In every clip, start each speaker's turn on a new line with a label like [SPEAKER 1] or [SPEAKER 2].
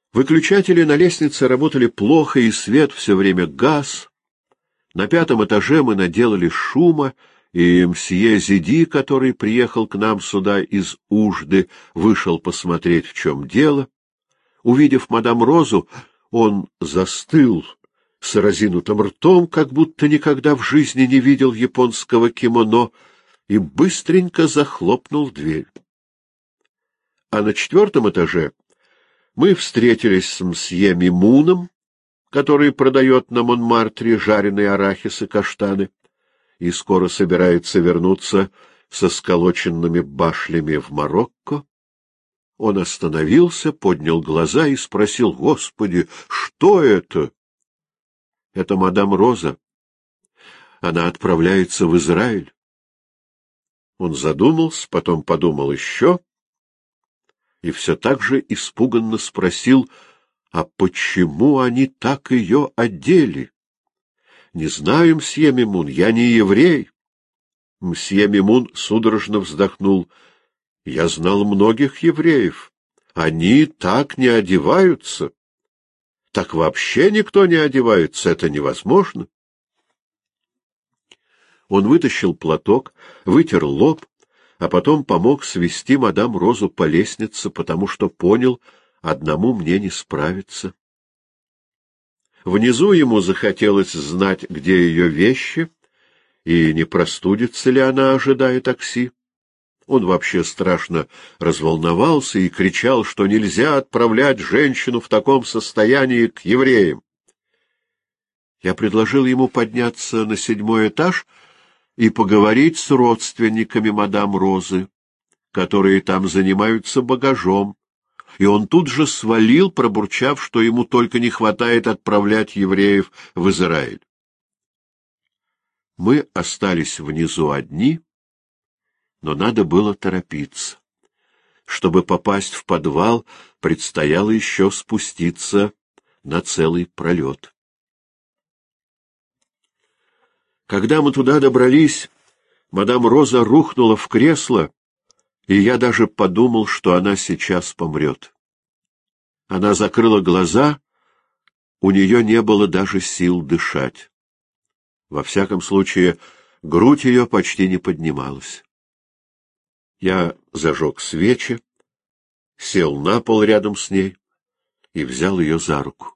[SPEAKER 1] Выключатели на лестнице работали плохо, и свет все время гас. На 5-м этаже мы наделали шума, и мсье Зиди, который приехал к нам сюда из Ужды, вышел посмотреть, в чем дело. Увидев мадам Розу, он застыл с разинутым ртом, как будто никогда в жизни не видел японского кимоно, и быстренько захлопнул дверь. А на 4-м этаже мы встретились с мсье Мимуном, который продает на Монмартре жареный арахис и каштаны, и скоро собирается вернуться со сколоченными башлями в Марокко. Он остановился, поднял глаза и спросил: «Господи, что это?» «Это мадам Роза. Она отправляется в Израиль». Он задумался, потом подумал еще и все так же испуганно спросил: «А почему они так ее одели?» «Не знаю, мсье Мимун, я не еврей». Мсье Мимун судорожно вздохнул. «Я знал многих евреев. Они так не одеваются. Так вообще никто не одевается, это невозможно». Он вытащил платок, вытер лоб, а потом помог свести мадам Розу по лестнице, потому что понял, одному мне не справиться. Внизу ему захотелось знать, где ее вещи, и не простудится ли она, ожидая такси. Он вообще страшно разволновался и кричал, что нельзя отправлять женщину в таком состоянии к евреям. Я предложил ему подняться на 7-й этаж и поговорить с родственниками мадам Розы, которые там занимаются багажом, и он тут же свалил, пробурчав, что ему только не хватает отправлять евреев в Израиль. Мы остались внизу одни, но надо было торопиться. Чтобы попасть в подвал, предстояло еще спуститься на целый пролет. Когда мы туда добрались, мадам Роза рухнула в кресло, и я даже подумал, что она сейчас помрет. Она закрыла глаза, у нее не было даже сил дышать. Во всяком случае, грудь ее почти не поднималась. Я зажег свечи, сел на пол рядом с ней и взял ее за руку.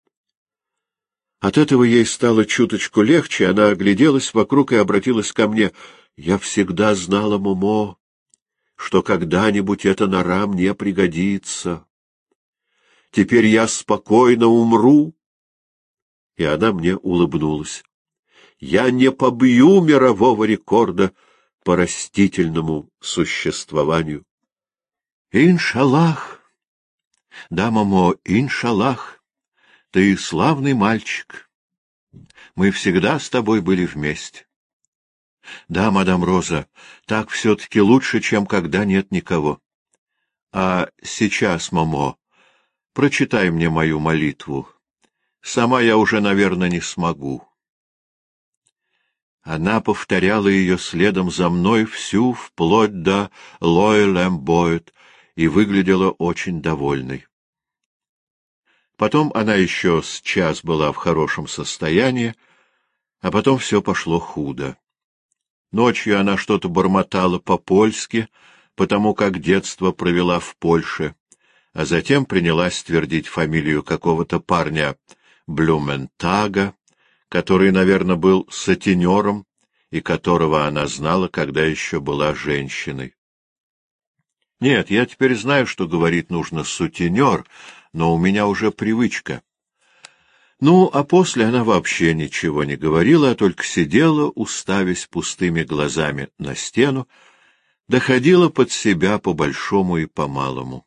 [SPEAKER 1] От этого ей стало чуточку легче, она огляделась вокруг и обратилась ко мне. «Я всегда знала, Момо, что когда-нибудь эта нора мне пригодится. Теперь я спокойно умру». И она мне улыбнулась. «Я не побью мирового рекорда по растительному существованию». «Иншаллах! Да, Момо, иншаллах! Ты славный мальчик. Мы всегда с тобой были вместе». «Да, мадам Роза, так все-таки лучше, чем когда нет никого. А сейчас, Момо, прочитай мне мою молитву. Сама я уже, наверное, не смогу». Она повторяла ее следом за мной всю, вплоть до «Лойлэмбоэт», и выглядела очень довольной. Потом она еще с час была в хорошем состоянии, а потом все пошло худо. Ночью она что-то бормотала по-польски, потому как детство провела в Польше, а затем принялась твердить фамилию какого-то парня Блюментага, который, наверное, был сутенером и которого она знала, когда еще была женщиной. Нет, я теперь знаю, что говорить нужно сутенер, но у меня уже привычка. Ну, а после она вообще ничего не говорила, а только сидела, уставясь пустыми глазами на стену, доходила под себя по большому и по малому.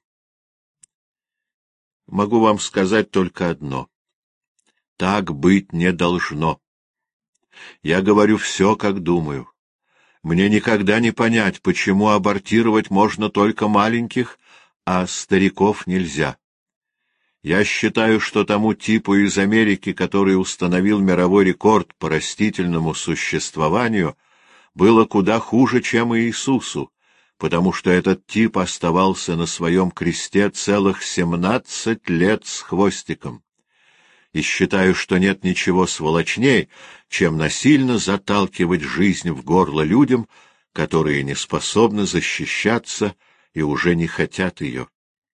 [SPEAKER 1] Могу вам сказать только одно. Так быть не должно. Я говорю все, как думаю. Мне никогда не понять, почему абортировать можно только маленьких, а стариков нельзя. Я считаю, что тому типу из Америки, который установил мировой рекорд по растительному существованию, было куда хуже, чем и Иисусу, потому что этот тип оставался на своем кресте целых 17 лет с хвостиком. И считаю, что нет ничего сволочней, чем насильно заталкивать жизнь в горло людям, которые не способны защищаться и уже не хотят ее.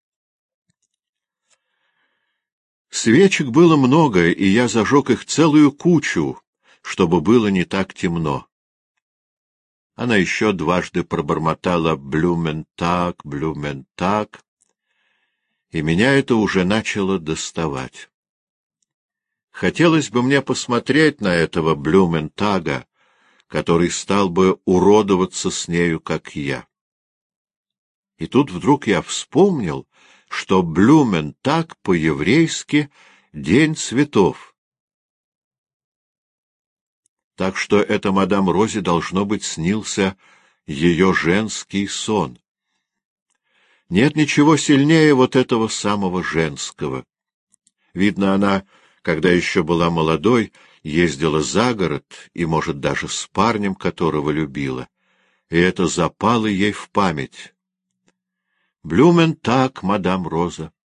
[SPEAKER 1] Свечек было много, и я зажег их целую кучу, чтобы было не так темно. Она еще дважды пробормотала «Блюментаг, Блюментаг», и меня это уже начало доставать. Хотелось бы мне посмотреть на этого Блюментага, который стал бы уродоваться с нею, как я. И тут вдруг я вспомнил, что Блюментаг по-еврейски «День цветов». Так что это мадам Розе, должно быть, снился ее женский сон. Нет ничего сильнее вот этого самого женского. Видно, она, когда еще была молодой, ездила за город и, может, даже с парнем, которого любила, и это запало ей в память. Блюментаг, мадам Роза.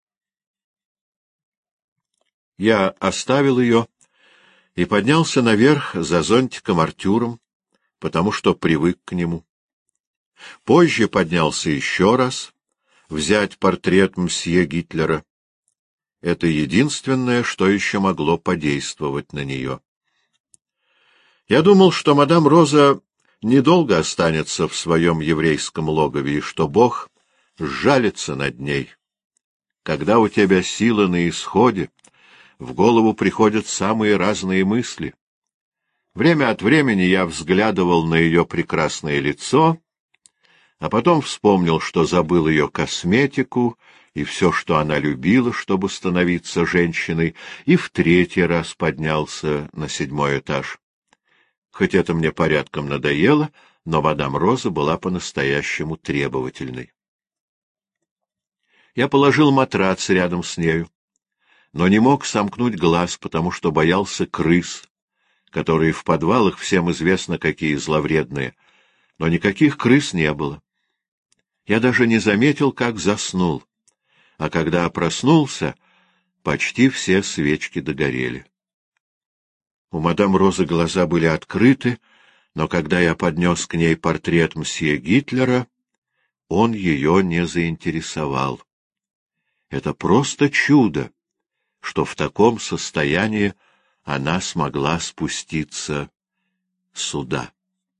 [SPEAKER 1] Я оставил ее и поднялся наверх за зонтиком Артюром, потому что привык к нему. Позже поднялся еще раз, взять портрет мсье Гитлера. Это единственное, что еще могло подействовать на нее. Я думал, что мадам Роза недолго останется в своем еврейском логове, и что Бог сжалится над ней. Когда у тебя сила на исходе, в голову приходят самые разные мысли. Время от времени я взглядывал на ее прекрасное лицо, а потом вспомнил, что забыл ее косметику и все, что она любила, чтобы становиться женщиной, и в 3-й раз поднялся на 7-й этаж. Хоть это мне порядком надоело, но мадам Роза была по-настоящему требовательной. Я положил матрац рядом с нею, но не мог сомкнуть глаз, потому что боялся крыс, которые в подвалах всем известно какие зловредные, но никаких крыс не было. Я даже не заметил, как заснул, а когда проснулся, почти все свечки догорели. У мадам Розы глаза были открыты, но когда я поднес к ней портрет мсье Гитлера, он ее не заинтересовал. Это просто чудо, что в таком состоянии она смогла спуститься сюда.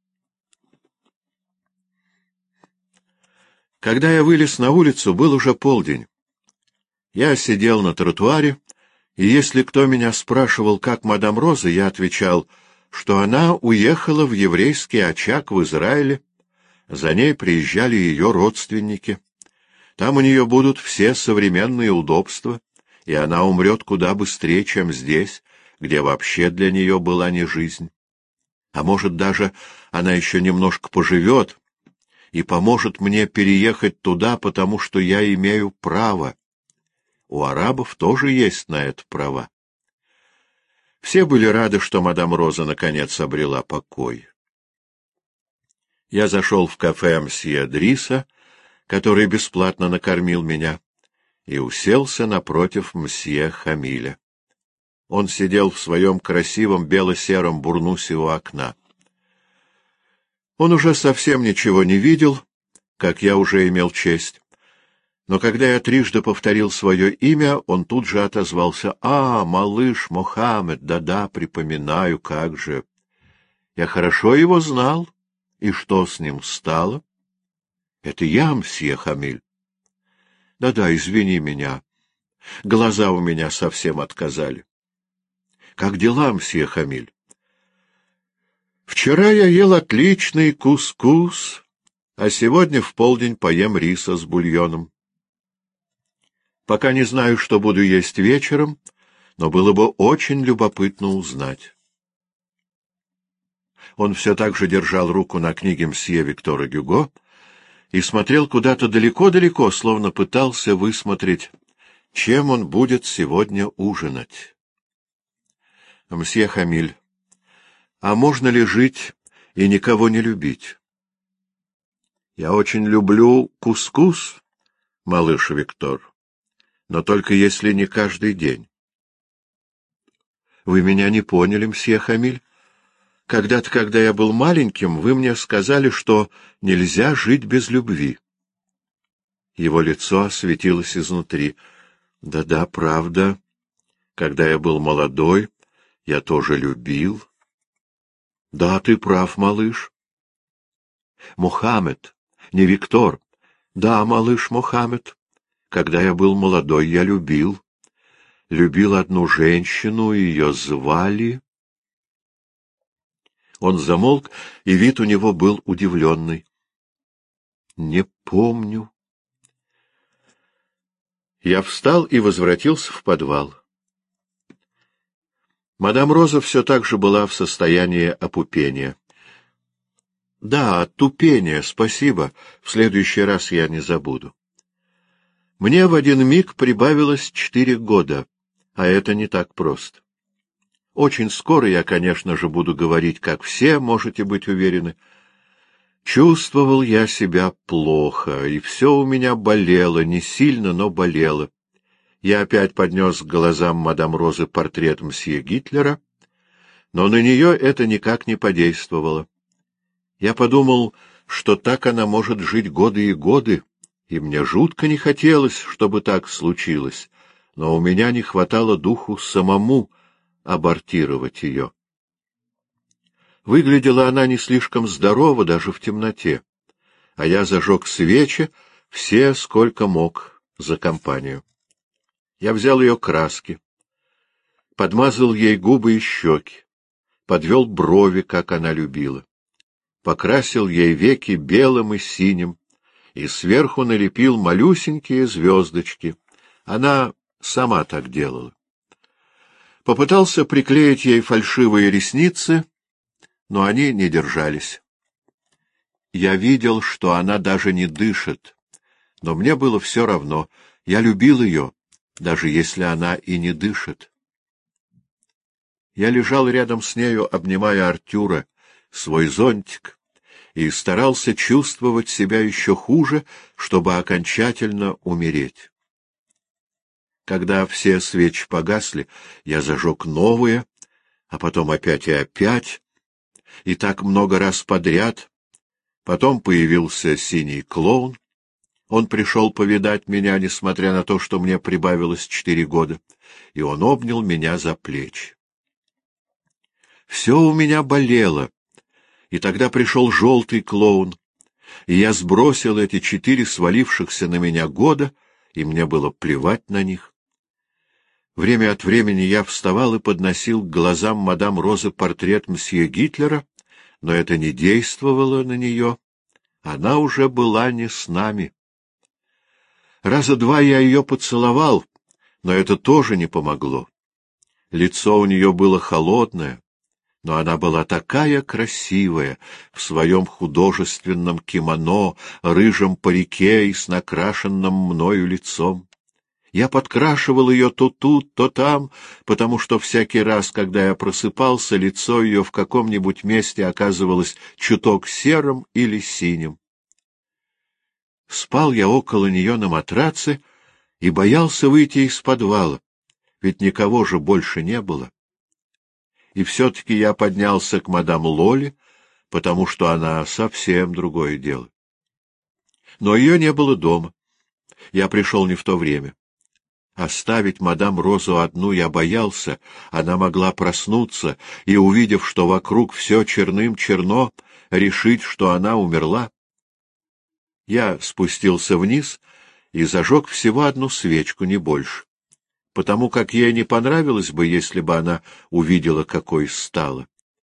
[SPEAKER 1] Когда я вылез на улицу, был уже полдень. Я сидел на тротуаре, и если кто меня спрашивал, как мадам Роза, я отвечал, что она уехала в еврейский очаг в Израиле. За ней приезжали ее родственники. Там у нее будут все современные удобства, и она умрет куда быстрее, чем здесь, где вообще для нее была не жизнь. А может, даже она еще немножко поживет и поможет мне переехать туда, потому что я имею право. У арабов тоже есть на это права. Все были рады, что мадам Роза наконец обрела покой. Я зашел в кафе мсье Дриса, который бесплатно накормил меня, и уселся напротив мсье Хамиля. Он сидел в своем красивом бело-сером бурнусе у окна. Он уже совсем ничего не видел, как я уже имел честь, но когда я трижды повторил свое имя, он тут же отозвался: «А, малыш Мохаммед, да-да, припоминаю, как же. Я хорошо его знал. И что с ним стало?» «Это я, мсье Хамиль». «Да-да, извини меня. Глаза у меня совсем отказали». «Как дела, мсье Хамиль?» «Вчера я ел отличный кускус, а сегодня в полдень поем риса с бульоном. Пока не знаю, что буду есть вечером, но было бы очень любопытно узнать». Он все так же держал руку на книге мсье Виктора Гюго и смотрел куда-то далеко-далеко, словно пытался высмотреть, чем он будет сегодня ужинать. «Мсье Хамиль, а можно ли жить и никого не любить?» Я очень люблю кускус, малыш Виктор, но только если не каждый день. Вы меня не поняли, мсье Хамиль. Когда-то, когда я был маленьким, вы мне сказали, что нельзя жить без любви. Его лицо осветилось изнутри. Да-да, правда. Когда я был молодой, я тоже любил. Да, ты прав, малыш. Мухаммед, не Виктор. Да, малыш Мухаммед. Когда я был молодой, я любил. Любил одну женщину, ее звали... Он замолк, и вид у него был удивленный. — Не помню. Я встал и возвратился в подвал. Мадам Роза все так же была в состоянии опупения. — Да, оттупения, спасибо. В следующий раз я не забуду. Мне в один миг прибавилось 4 года, а это не так просто. Очень скоро я, конечно же, буду говорить, как все, можете быть уверены. Чувствовал я себя плохо, и все у меня болело, не сильно, но болело. Я опять поднес к глазам мадам Розы портрет мсье Гитлера, но на нее это никак не подействовало. Я подумал, что так она может жить годы и годы, и мне жутко не хотелось, чтобы так случилось, но у меня не хватало духу самому абортировать ее. Выглядела она не слишком здорово даже в темноте, а я зажег свечи, все сколько мог, за компанию. Я взял ее краски, подмазал ей губы и щеки, подвел брови, как она любила, покрасил ей веки белым и синим и сверху налепил малюсенькие звездочки. Она сама так делала. Попытался приклеить ей фальшивые ресницы, но они не держались. Я видел, что она даже не дышит, но мне было все равно. Я любил ее, даже если она и не дышит. Я лежал рядом с нею, обнимая Артюра, свой зонтик, и старался чувствовать себя еще хуже, чтобы окончательно умереть. Когда все свечи погасли, я зажег новые, а потом опять и опять, и так много раз подряд. Потом появился синий клоун. Он пришел повидать меня, несмотря на то, что мне прибавилось 4 года, и он обнял меня за плечи. Все у меня болело, и тогда пришел желтый клоун, и я сбросил эти 4 свалившихся на меня года, и мне было плевать на них. Время от времени я вставал и подносил к глазам мадам Розы портрет мсье Гитлера, но это не действовало на нее. Она уже была не с нами. Раза 2 я ее поцеловал, но это тоже не помогло. Лицо у нее было холодное, но она была такая красивая в своем художественном кимоно, рыжем парике и с накрашенным мною лицом. Я подкрашивал ее то тут, то там, потому что всякий раз, когда я просыпался, лицо ее в каком-нибудь месте оказывалось чуток серым или синим. Спал я около нее на матраце и боялся выйти из подвала, ведь никого же больше не было. И все-таки я поднялся к мадам Лоле, потому что она совсем другое дело. Но ее не было дома. Я пришел не в то время. Оставить мадам Розу одну я боялся, она могла проснуться и, увидев, что вокруг все черным-черно, решить, что она умерла. Я спустился вниз и зажег всего 1 свечку, не больше, потому как ей не понравилось бы, если бы она увидела, какой стала.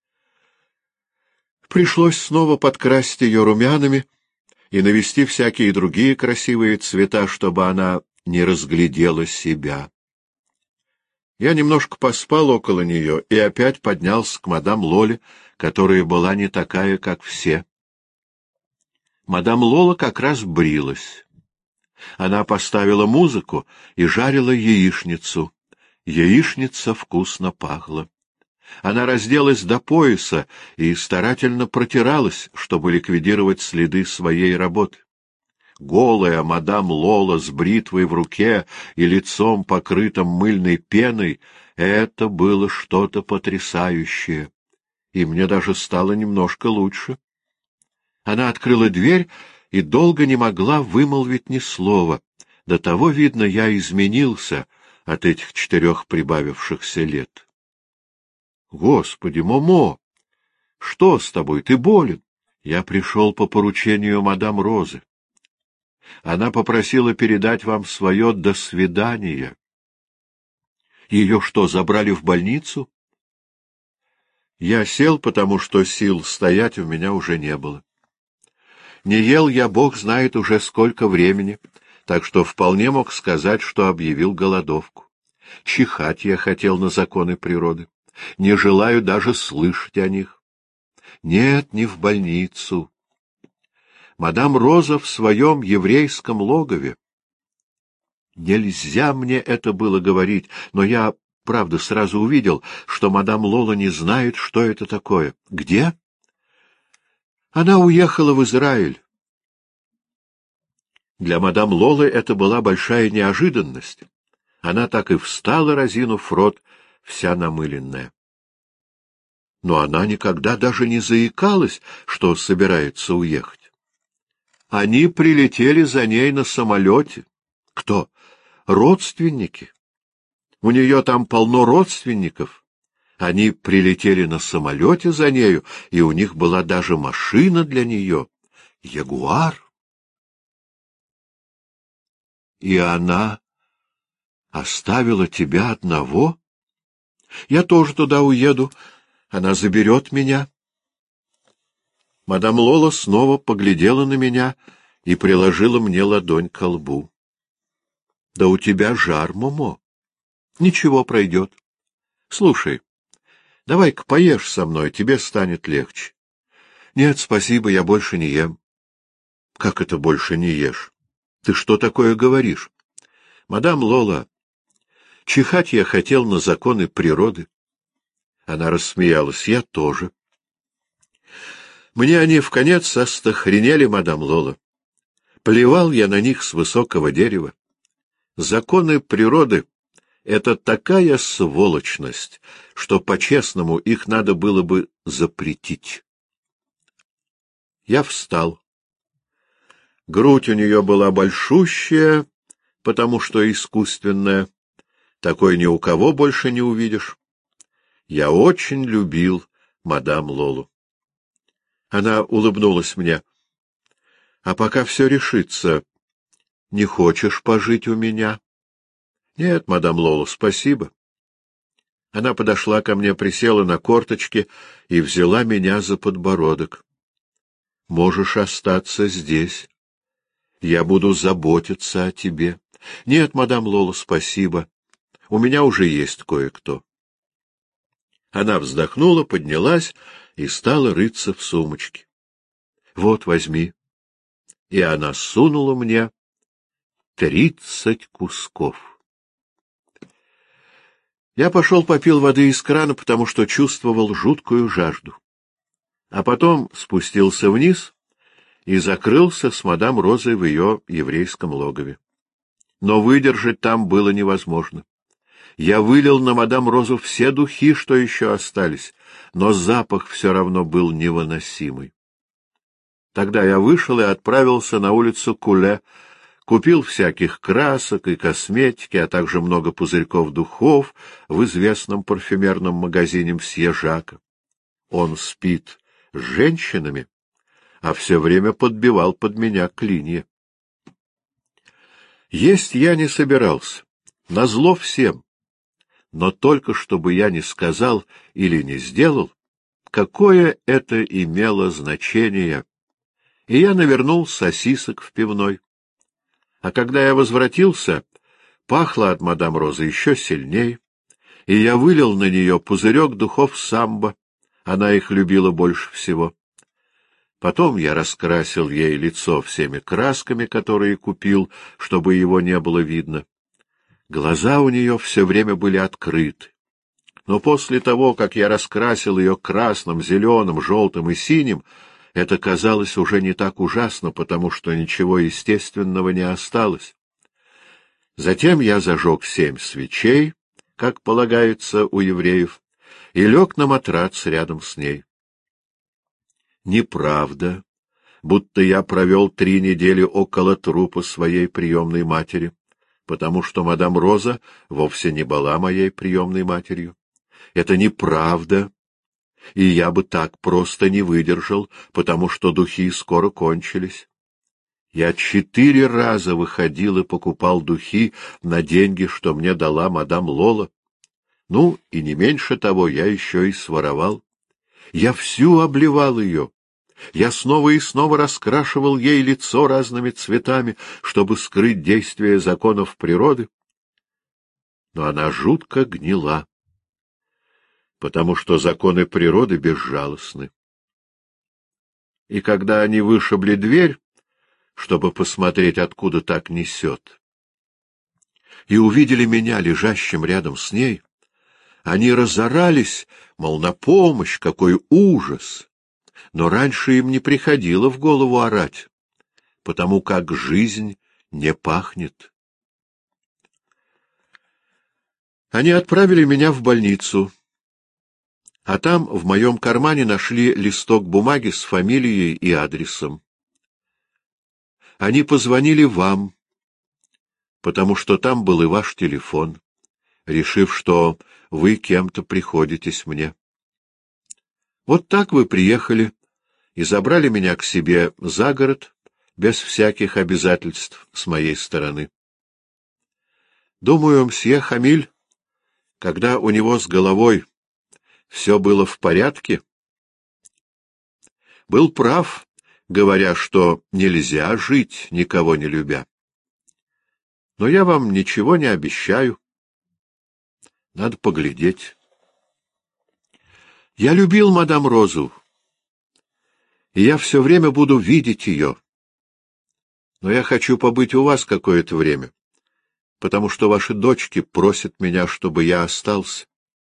[SPEAKER 1] Пришлось снова подкрасить ее румянами и навести всякие другие красивые цвета, чтобы она не разглядела себя. Я немножко поспал около нее и опять поднялся к мадам Лоле, которая была не такая, как все. Мадам Лола как раз брилась. Она поставила музыку и жарила яичницу. Яичница вкусно пахла. Она разделась до пояса и старательно протиралась, чтобы ликвидировать следы своей работы. Голая мадам Лола с бритвой в руке и лицом, покрытым мыльной пеной, это было что-то потрясающее, и мне даже стало немножко лучше. Она открыла дверь и долго не могла вымолвить ни слова. До того, видно, я изменился от этих 4 прибавившихся лет. — Господи, Момо! Что с тобой? Ты болен? Я пришел по поручению мадам Розы. Она попросила передать вам свое «до свидания». Ее что, забрали в больницу? Я сел, потому что сил стоять у меня уже не было. Не ел я, бог знает, уже сколько времени, так что вполне мог сказать, что объявил голодовку. Чихать я хотел на законы природы. Не желаю даже слышать о них. Нет, не в больницу. Мадам Роза в своем еврейском логове. Нельзя мне это было говорить, но я, правда, сразу увидел, что мадам Лола не знает, что это такое. Где? Она уехала в Израиль. Для мадам Лолы это была большая неожиданность. Она так и встала, разинув рот, вся намыленная. Но она никогда даже не заикалась, что собирается уехать. Они прилетели за ней на самолете. Кто? Родственники. У нее там полно родственников. Они прилетели на самолете за нею, и у них была даже машина для нее — Ягуар. И она оставила тебя одного? Я тоже туда уеду. Она заберет меня. Мадам Лола снова поглядела на меня и приложила мне ладонь ко лбу. — Да у тебя жар, Момо. Ничего, пройдет. Слушай, давай-ка поешь со мной, тебе станет легче. — Нет, спасибо, я больше не ем. — Как это больше не ешь? Ты что такое говоришь? — Мадам Лола, чихать я хотел на законы природы. Она рассмеялась. — Я тоже. Мне они вконец остохренели, мадам Лола. Плевал я на них с высокого дерева. Законы природы — это такая сволочность, что по-честному их надо было бы запретить. Я встал. Грудь у нее была большущая, потому что искусственная. Такой ни у кого больше не увидишь. Я очень любил мадам Лолу. Она улыбнулась мне. — А пока все решится, не хочешь пожить у меня? — Нет, мадам Лола, спасибо. Она подошла ко мне, присела на корточки и взяла меня за подбородок. — Можешь остаться здесь. Я буду заботиться о тебе. — Нет, мадам Лола, спасибо. У меня уже есть кое-кто. Она вздохнула, поднялась и стала рыться в сумочке. — Вот, возьми. И она сунула мне 30 кусков. Я пошел попил воды из крана, потому что чувствовал жуткую жажду. А потом спустился вниз и закрылся с мадам Розой в ее еврейском логове. Но выдержать там было невозможно. Я вылил на мадам Розу все духи, что еще остались, но запах все равно был невыносимый. Тогда я вышел и отправился на улицу Куле, купил всяких красок и косметики, а также много пузырьков духов в известном парфюмерном магазине мсье Жака. Он спит с женщинами, а все время подбивал под меня клинья. Есть я не собирался, назло всем. Но только чтобы я не сказал или не сделал, какое это имело значение. И я навернул сосисок в пивной. А когда я возвратился, пахло от мадам Розы еще сильней, и я вылил на нее пузырек духов самбо, она их любила больше всего. Потом я раскрасил ей лицо всеми красками, которые купил, чтобы его не было видно. Глаза у нее все время были открыты. Но после того, как я раскрасил ее красным, зеленым, желтым и синим, это казалось уже не так ужасно, потому что ничего естественного не осталось. Затем я зажег 7 свечей, как полагается у евреев, и лег на матрац рядом с ней. Неправда, будто я провел 3 недели около трупа своей приемной матери, потому что мадам Роза вовсе не была моей приемной матерью. Это неправда, и я бы так просто не выдержал, потому что духи скоро кончились. Я 4 раза выходил и покупал духи на деньги, что мне дала мадам Лола. Ну, и не меньше того, я еще и своровал. Я всю обливал ее. Я снова и снова раскрашивал ей лицо разными цветами, чтобы скрыть действие законов природы. Но она жутко гнила, потому что законы природы безжалостны. И когда они вышибли дверь, чтобы посмотреть, откуда так несет, и увидели меня лежащим рядом с ней, они разорались, мол, на помощь, какой ужас! Но раньше им не приходило в голову орать, потому как жизнь не пахнет. Они отправили меня в больницу, а там в моем кармане нашли листок бумаги с фамилией и адресом. Они позвонили вам, потому что там был и ваш телефон, решив, что вы кем-то приходитесь мне. Вот так вы приехали и забрали меня к себе за город, без всяких обязательств с моей стороны. Думаю, мсье Хамиль, когда у него с головой все было в порядке, был прав, говоря, что нельзя жить, никого не любя. Но я вам ничего не обещаю. Надо поглядеть. Я любил мадам Розу, и я все время буду видеть ее. Но я хочу побыть у вас какое-то время, потому что ваши дочки просят меня, чтобы я остался.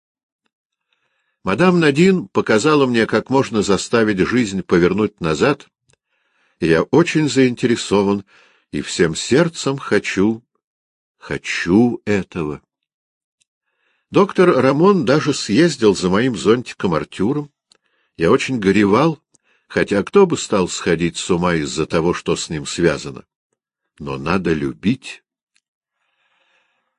[SPEAKER 1] Мадам Надин показала мне, как можно заставить жизнь повернуть назад, и я очень заинтересован и всем сердцем хочу этого. Доктор Рамон даже съездил за моим зонтиком Артюром. Я очень горевал, хотя кто бы стал сходить с ума из-за того, что с ним связано. Но надо любить.